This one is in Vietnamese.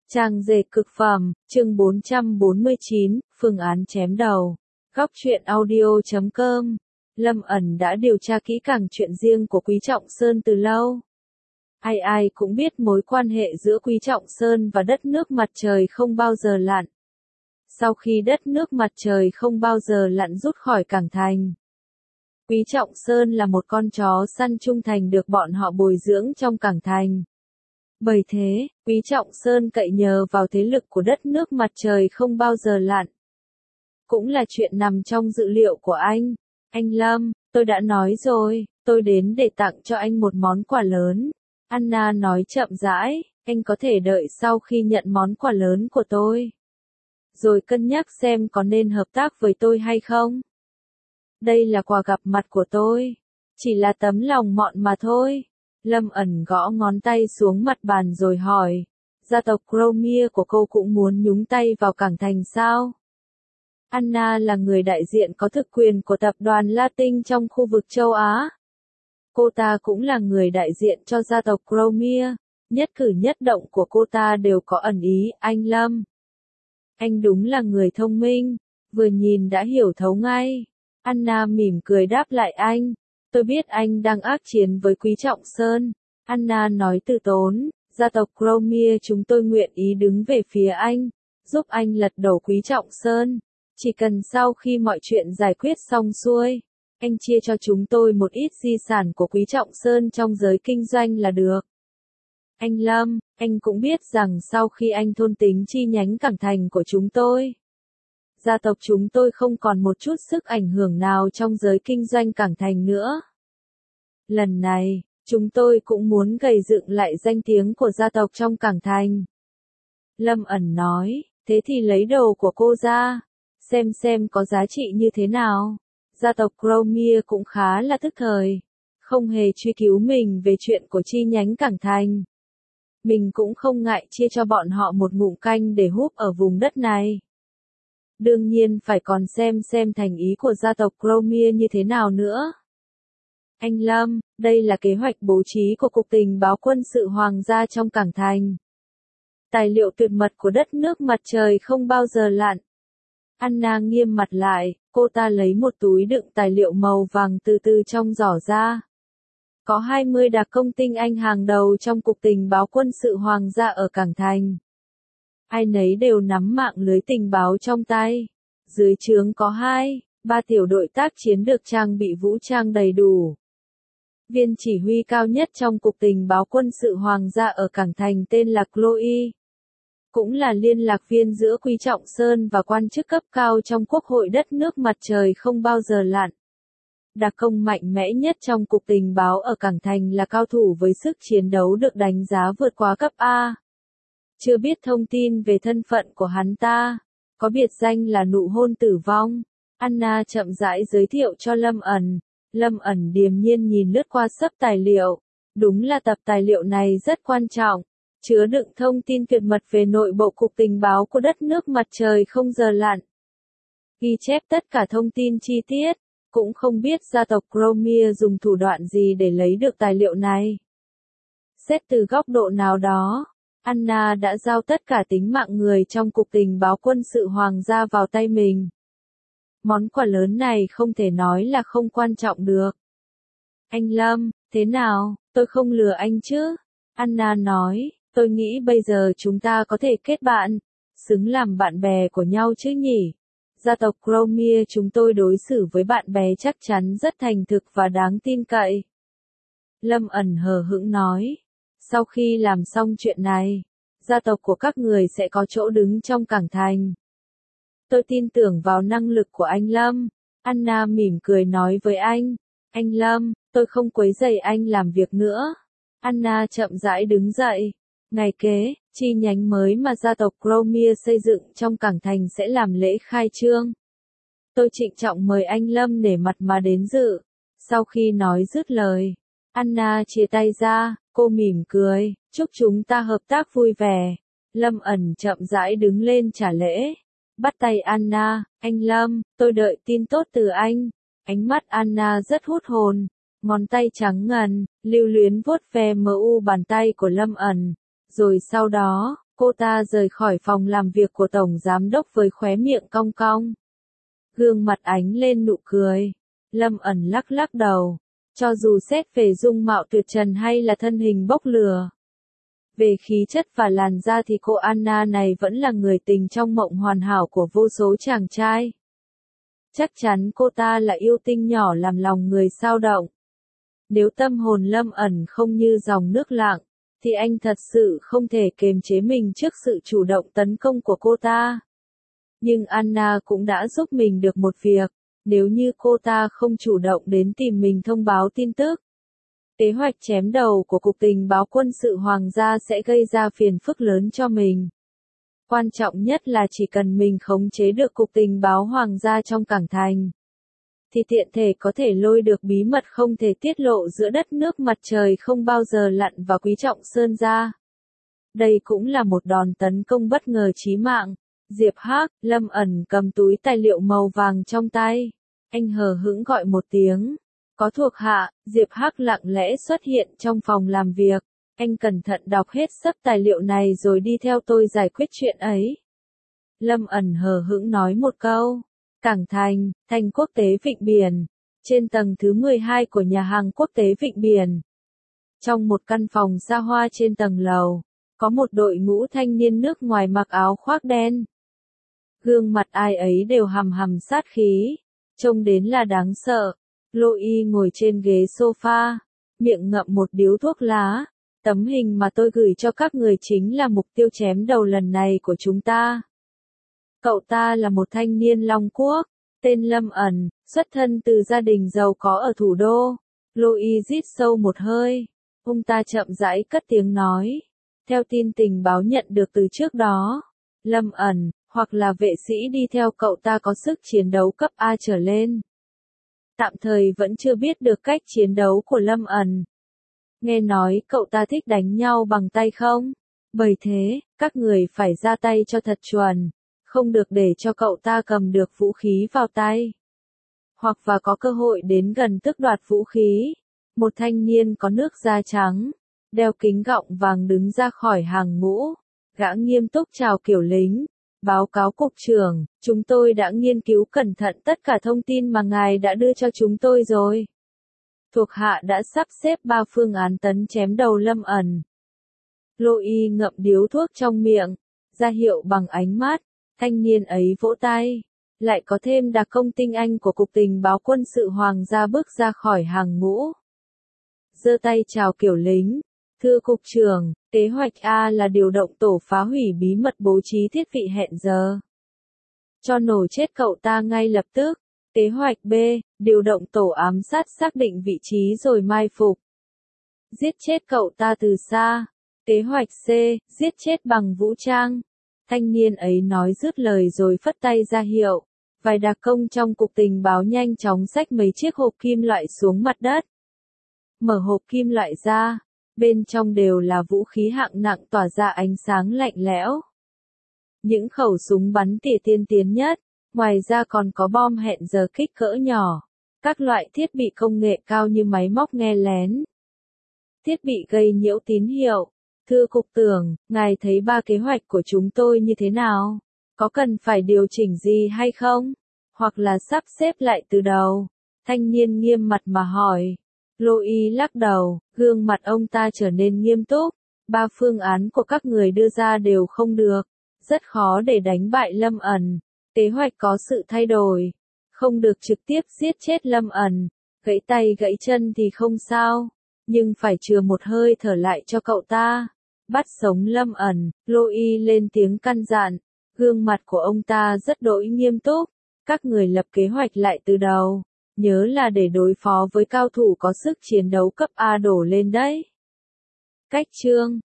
Trang dệt cực phẩm, chương 449, phương án chém đầu. Góc truyện audio.com. Lâm ẩn đã điều tra kỹ càng chuyện riêng của Quý Trọng Sơn từ lâu. Ai ai cũng biết mối quan hệ giữa Quý Trọng Sơn và đất nước mặt trời không bao giờ lặn. Sau khi đất nước mặt trời không bao giờ lặn rút khỏi cảng thành, Quý Trọng Sơn là một con chó săn trung thành được bọn họ bồi dưỡng trong cảng thành. Bởi thế, Quý Trọng Sơn cậy nhờ vào thế lực của đất nước mặt trời không bao giờ lặn. Cũng là chuyện nằm trong dự liệu của anh. Anh Lâm, tôi đã nói rồi, tôi đến để tặng cho anh một món quà lớn. Anna nói chậm rãi, anh có thể đợi sau khi nhận món quà lớn của tôi, rồi cân nhắc xem có nên hợp tác với tôi hay không. Đây là quà gặp mặt của tôi, chỉ là tấm lòng mọn mà thôi. Lâm ẩn gõ ngón tay xuống mặt bàn rồi hỏi, gia tộc Cromia của cô cũng muốn nhúng tay vào cảng thành sao? Anna là người đại diện có thực quyền của tập đoàn Latin trong khu vực châu Á. Cô ta cũng là người đại diện cho gia tộc Cromia, nhất cử nhất động của cô ta đều có ẩn ý. Anh Lâm, anh đúng là người thông minh, vừa nhìn đã hiểu thấu ngay. Anna mỉm cười đáp lại anh. Tôi biết anh đang ác chiến với Quý Trọng Sơn. Anna nói từ tốn, gia tộc Cromia chúng tôi nguyện ý đứng về phía anh, giúp anh lật đổ Quý Trọng Sơn. Chỉ cần sau khi mọi chuyện giải quyết xong xuôi, anh chia cho chúng tôi một ít di sản của Quý Trọng Sơn trong giới kinh doanh là được. Anh Lâm, anh cũng biết rằng sau khi anh thôn tính chi nhánh cảng thành của chúng tôi, gia tộc chúng tôi không còn một chút sức ảnh hưởng nào trong giới kinh doanh cảng thành nữa. Lần này, chúng tôi cũng muốn gầy dựng lại danh tiếng của gia tộc trong cảng thành. Lâm ẩn nói, thế thì lấy đồ của cô ra, xem có giá trị như thế nào. Gia tộc Cromia cũng khá là thức thời, không hề truy cứu mình về chuyện của chi nhánh cảng thành. Mình cũng không ngại chia cho bọn họ một ngụm canh để húp ở vùng đất này. Đương nhiên phải còn xem thành ý của gia tộc Cromia như thế nào nữa. Anh Lâm, đây là kế hoạch bố trí của Cục Tình báo Quân sự Hoàng gia trong cảng thành. Tài liệu tuyệt mật của đất nước mặt trời không bao giờ lặn. Anna nghiêm mặt lại, cô ta lấy một túi đựng tài liệu màu vàng từ từ trong giỏ ra. Có 20 đặc công tinh anh hàng đầu trong Cục Tình báo Quân sự Hoàng gia ở cảng thành. Ai nấy đều nắm mạng lưới tình báo trong tay. Dưới trướng có 2-3 tiểu đội tác chiến được trang bị vũ trang đầy đủ. Viên chỉ huy cao nhất trong Cục Tình báo Quân sự Hoàng gia ở cảng thành tên là Chloe. Cũng là liên lạc viên giữa Quý Trọng Sơn và quan chức cấp cao trong Quốc hội đất nước mặt trời không bao giờ lặn. Đặc công mạnh mẽ nhất trong Cục Tình báo ở cảng thành là cao thủ với sức chiến đấu được đánh giá vượt quá cấp A. Chưa biết thông tin về thân phận của hắn ta, có biệt danh là nụ hôn tử vong. Anna chậm rãi giới thiệu cho Lâm ẩn. Lâm ẩn điềm nhiên nhìn lướt qua xấp tài liệu. Đúng là tập tài liệu này rất quan trọng, chứa đựng thông tin tuyệt mật về nội bộ Cục Tình báo của đất nước mặt trời không giờ lặn. Ghi chép tất cả thông tin chi tiết, cũng không biết gia tộc Cromia dùng thủ đoạn gì để lấy được tài liệu này. Xét từ góc độ nào đó, Anna đã giao tất cả tính mạng người trong Cục Tình báo Quân sự Hoàng gia vào tay mình. Món quà lớn này không thể nói là không quan trọng được. Anh Lâm, thế nào, tôi không lừa anh chứ? Anna nói, tôi nghĩ bây giờ chúng ta có thể kết bạn, xứng làm bạn bè của nhau chứ nhỉ? Gia tộc Cromia chúng tôi đối xử với bạn bè chắc chắn rất thành thực và đáng tin cậy. Lâm ẩn hờ hững nói, sau khi làm xong chuyện này, gia tộc của các người sẽ có chỗ đứng trong cảng thành. Tôi tin tưởng vào năng lực của anh Lâm. Anna mỉm cười nói với anh. Anh Lâm, tôi không quấy rầy anh làm việc nữa. Anna chậm rãi đứng dậy. Ngày kế, chi nhánh mới mà gia tộc Cromia xây dựng trong cảng thành sẽ làm lễ khai trương. Tôi trịnh trọng mời anh Lâm nể mặt mà đến dự. Sau khi nói dứt lời, Anna chia tay ra, cô mỉm cười, chúc chúng ta hợp tác vui vẻ. Lâm ẩn chậm rãi đứng lên trả lễ. Bắt tay Anna, anh Lâm, tôi đợi tin tốt từ anh. Ánh mắt Anna rất hút hồn, ngón tay trắng ngần, lưu luyến vuốt ve mờ u bàn tay của Lâm ẩn. Rồi sau đó, Cô ta rời khỏi phòng làm việc của Tổng Giám đốc với khóe miệng cong cong. Gương mặt ánh lên nụ cười. Lâm ẩn lắc lắc đầu. Cho dù xét về dung mạo tuyệt trần hay là thân hình bốc lửa, về khí chất và làn da thì cô Anna này vẫn là người tình trong mộng hoàn hảo của vô số chàng trai. Chắc chắn cô ta là yêu tinh nhỏ làm lòng người xao động. Nếu tâm hồn Lâm ẩn không như dòng nước lặng, thì anh thật sự không thể kiềm chế mình trước sự chủ động tấn công của cô ta. Nhưng Anna cũng đã giúp mình được một việc, nếu như cô ta không chủ động đến tìm mình thông báo tin tức, kế hoạch chém đầu của Cục Tình báo Quân sự Hoàng gia sẽ gây ra phiền phức lớn cho mình. Quan trọng nhất là chỉ cần mình khống chế được Cục Tình báo Hoàng gia trong cảng thành, thì tiện thể có thể lôi được bí mật không thể tiết lộ giữa đất nước mặt trời không bao giờ lặn và Quý Trọng Sơn ra. Đây cũng là một đòn tấn công bất ngờ chí mạng. Diệp Hắc, Lâm ẩn cầm túi tài liệu màu vàng trong tay. Anh hờ hững gọi một tiếng. Có thuộc hạ, Diệp Hắc lặng lẽ xuất hiện trong phòng làm việc. Anh cẩn thận đọc hết sấp tài liệu này rồi đi theo tôi giải quyết chuyện ấy. Lâm ẩn hờ hững nói một câu. Cảng thành, thành quốc tế Vịnh Biển. Trên tầng thứ 12 của nhà hàng quốc tế Vịnh Biển. Trong một căn phòng xa hoa trên tầng lầu, có một đội ngũ thanh niên nước ngoài mặc áo khoác đen. Gương mặt ai ấy đều hằm hằm sát khí, trông đến là đáng sợ. Lôi ngồi trên ghế sofa, miệng ngậm một điếu thuốc lá. Tấm hình mà tôi gửi cho các người chính là mục tiêu chém đầu lần này của chúng ta. Cậu ta là một thanh niên Long Quốc, tên Lâm ẩn, xuất thân từ gia đình giàu có ở thủ đô. Lôi rít sâu một hơi, ông ta chậm rãi cất tiếng nói. Theo tin tình báo nhận được từ trước đó, Lâm ẩn, hoặc là vệ sĩ đi theo cậu ta có sức chiến đấu cấp A trở lên. Tạm thời vẫn chưa biết được cách chiến đấu của Lâm ẩn. Nghe nói cậu ta thích đánh nhau bằng tay không? Bởi thế, các người phải ra tay cho thật chuẩn, không được để cho cậu ta cầm được vũ khí vào tay. Hoặc và có cơ hội đến gần tước đoạt vũ khí. Một thanh niên có nước da trắng, đeo kính gọng vàng đứng ra khỏi hàng ngũ. Gã nghiêm túc chào kiểu lính. Báo cáo cục trưởng, chúng tôi đã nghiên cứu cẩn thận tất cả thông tin mà ngài đã đưa cho chúng tôi rồi. Thuộc hạ đã sắp xếp 3 phương án tấn chém đầu Lâm ẩn. Lôi ngậm điếu thuốc trong miệng, ra hiệu bằng ánh mắt, thanh niên ấy vỗ tay. Lại có thêm đặc công tinh anh của Cục Tình báo Quân sự Hoàng gia bước ra khỏi hàng ngũ. Giơ tay chào kiểu lính. Thưa cục trưởng, kế hoạch A là điều động tổ phá hủy bí mật bố trí thiết bị hẹn giờ. Cho nổ chết cậu ta ngay lập tức. Kế hoạch B, điều động tổ ám sát xác định vị trí rồi mai phục. Giết chết cậu ta từ xa. Kế hoạch C, giết chết bằng vũ trang. Thanh niên ấy nói dứt lời rồi phất tay ra hiệu. Vài đặc công trong Cục Tình báo nhanh chóng xách mấy chiếc hộp kim loại xuống mặt đất. Mở hộp kim loại ra. Bên trong đều là vũ khí hạng nặng tỏa ra ánh sáng lạnh lẽo. Những khẩu súng bắn tỉa tiên tiến nhất, ngoài ra còn có bom hẹn giờ kích cỡ nhỏ, các loại thiết bị công nghệ cao như máy móc nghe lén, thiết bị gây nhiễu tín hiệu. Thưa cục trưởng, ngài thấy 3 kế hoạch của chúng tôi như thế nào? Có cần phải điều chỉnh gì hay không? Hoặc là sắp xếp lại từ đầu? Thanh niên nghiêm mặt mà hỏi. Lôi lắc đầu, gương mặt ông ta trở nên nghiêm túc. 3 phương án của các người đưa ra đều không được. Rất khó để đánh bại Lâm ẩn. Kế hoạch có sự thay đổi. Không được trực tiếp giết chết Lâm ẩn. Gãy tay gãy chân thì không sao. Nhưng phải chừa một hơi thở lại cho cậu ta. Bắt sống Lâm ẩn. Lôi lên tiếng căn dặn. Gương mặt của ông ta rất đỗi nghiêm túc. Các người lập kế hoạch lại từ đầu. Nhớ là để đối phó với cao thủ có sức chiến đấu cấp A đổ lên đấy. Cách chương